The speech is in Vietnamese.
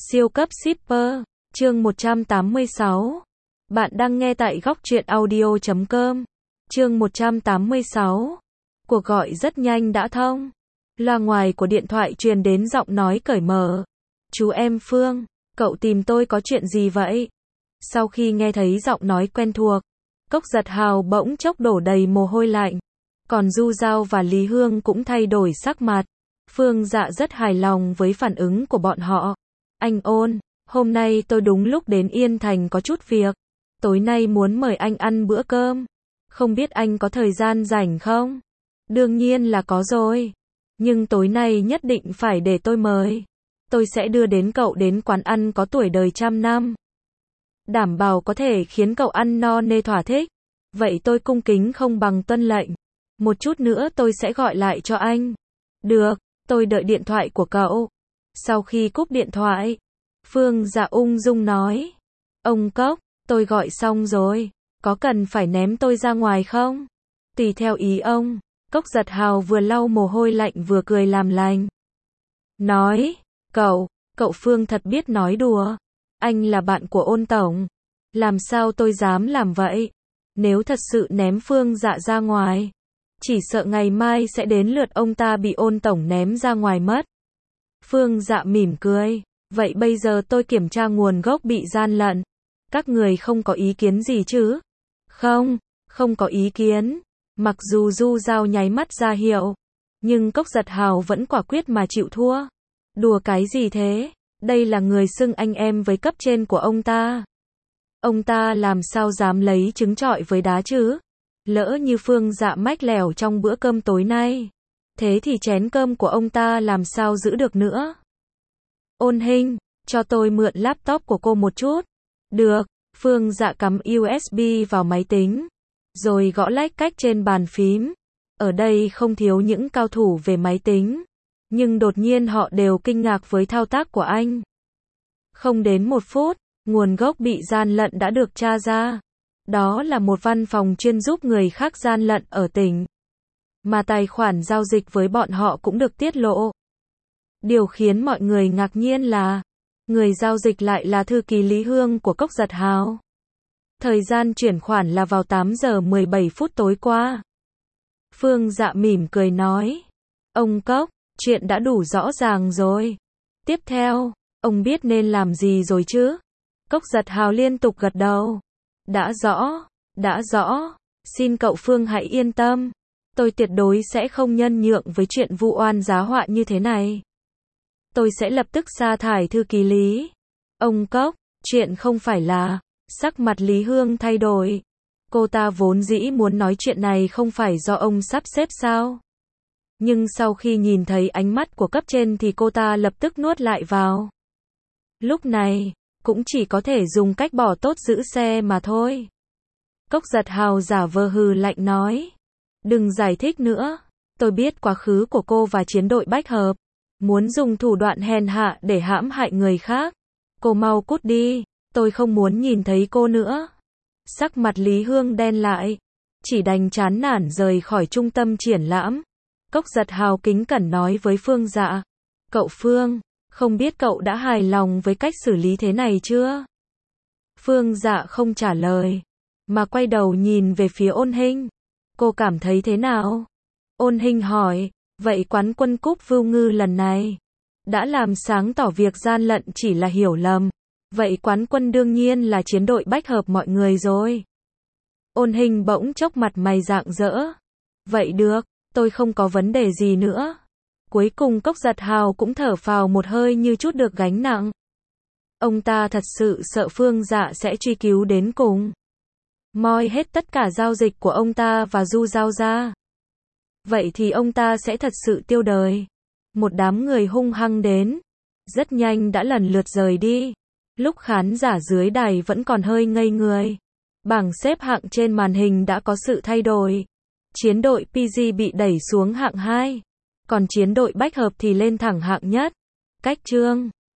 Siêu cấp shipper, chương 186. Bạn đang nghe tại góc truyện audio.com. Chương 186. Cuộc gọi rất nhanh đã thông. Loa ngoài của điện thoại truyền đến giọng nói cởi mở. Chú em Phương, cậu tìm tôi có chuyện gì vậy? Sau khi nghe thấy giọng nói quen thuộc, Cốc Giật Hào bỗng chốc đổ đầy mồ hôi lạnh. Còn Du Giao và Lý Hương cũng thay đổi sắc mặt. Phương Dạ rất hài lòng với phản ứng của bọn họ. Anh Ôn, hôm nay tôi đúng lúc đến Yên Thành có chút việc. Tối nay muốn mời anh ăn bữa cơm. Không biết anh có thời gian rảnh không? Đương nhiên là có rồi. Nhưng tối nay nhất định phải để tôi mời. Tôi sẽ đưa đến cậu đến quán ăn có tuổi đời 100 năm. Đảm bảo có thể khiến cậu ăn no nê thỏa thích. Vậy tôi cung kính không bằng tuân lệnh. Một chút nữa tôi sẽ gọi lại cho anh. Được, tôi đợi điện thoại của cậu. Sau khi cúp điện thoại, Phương Dạ ung dung nói. Ông Cốc, tôi gọi xong rồi. Có cần phải ném tôi ra ngoài không? Tùy theo ý ông. Cốc Giật Hào vừa lau mồ hôi lạnh vừa cười làm lành. Nói, cậu Phương thật biết nói đùa. Anh là bạn của Ôn tổng. Làm sao tôi dám làm vậy? Nếu thật sự ném Phương Dạ ra ngoài, chỉ sợ ngày mai sẽ đến lượt ông ta bị Ôn tổng ném ra ngoài mất. Phương Dạ mỉm cười. Vậy bây giờ tôi kiểm tra nguồn gốc bị gian lận. Các người không có ý kiến gì chứ? Không có ý kiến. Mặc dù Du Giao nháy mắt ra hiệu, nhưng Cốc Giật Hào vẫn quả quyết mà chịu thua. Đùa cái gì thế? Đây là người xưng anh em với cấp trên của ông ta. Ông ta làm sao dám lấy trứng trọi với đá chứ? Lỡ như Phương Dạ mách lẻo trong bữa cơm tối nay, thế thì chén cơm của ông ta làm sao giữ được nữa? Ôn Hinh, cho tôi mượn laptop của cô một chút. Được, Phương Dạ cắm USB vào máy tính, rồi gõ lách cách trên bàn phím. Ở đây không thiếu những cao thủ về máy tính, nhưng đột nhiên họ đều kinh ngạc với thao tác của anh. Không đến 1 phút, nguồn gốc bị gian lận đã được tra ra. Đó là một văn phòng chuyên giúp người khác gian lận ở tỉnh. Mà tài khoản giao dịch với bọn họ cũng được tiết lộ. Điều khiến mọi người ngạc nhiên là, người giao dịch lại là thư ký Lý Hương của Cốc Giật Hào. Thời gian chuyển khoản là vào 8 giờ 17 phút tối qua. Phương Dạ mỉm cười nói. Ông Cốc, chuyện đã đủ rõ ràng rồi. Tiếp theo, ông biết nên làm gì rồi chứ? Cốc Giật Hào liên tục gật đầu. Đã rõ. Xin cậu Phương hãy yên tâm. Tôi tuyệt đối sẽ không nhân nhượng với chuyện vu oan giá họa như thế này. Tôi sẽ lập tức sa thải thư ký Lý. Ông Cốc, chuyện không phải là... Sắc mặt Lý Hương thay đổi. Cô ta vốn dĩ muốn nói chuyện này không phải do ông sắp xếp sao? Nhưng sau khi nhìn thấy ánh mắt của cấp trên thì cô ta lập tức nuốt lại vào. Lúc này, cũng chỉ có thể dùng cách bỏ tốt giữ xe mà thôi. Cốc Giật Hào giả vờ hừ lạnh nói. Đừng giải thích nữa. Tôi biết quá khứ của cô và chiến đội Bách Hợp. Muốn dùng thủ đoạn hèn hạ để hãm hại người khác. Cô mau cút đi. Tôi không muốn nhìn thấy cô nữa. Sắc mặt Lý Hương đen lại. Chỉ đành chán nản rời khỏi trung tâm triển lãm. Cốc Giật Hào kính cẩn nói với Phương Dạ. Cậu Phương, không biết cậu đã hài lòng với cách xử lý thế này chưa? Phương Dạ không trả lời, mà quay đầu nhìn về phía Ôn Hinh. Cô cảm thấy thế nào? Ôn Hinh hỏi. Vậy quán quân cúp Vưu Ngư lần này đã làm sáng tỏ việc gian lận chỉ là hiểu lầm. Vậy quán quân đương nhiên là chiến đội Bách Hợp mọi người rồi. Ôn Hinh bỗng chốc mặt mày rạng rỡ. Vậy được, tôi không có vấn đề gì nữa. Cuối cùng Cốc Giật Hào cũng thở phào một hơi như chút được gánh nặng. Ông ta thật sự sợ Phương Dạ sẽ truy cứu đến cùng. Moi hết tất cả giao dịch của ông ta và Du Giao ra. Vậy thì ông ta sẽ thật sự tiêu đời. Một đám người hung hăng đến. Rất nhanh đã lần lượt rời đi. Lúc khán giả dưới đài vẫn còn hơi ngây người. Bảng xếp hạng trên màn hình đã có sự thay đổi. Chiến đội PG bị đẩy xuống hạng 2. Còn chiến đội Bách Hợp thì lên thẳng hạng nhất. Cách chương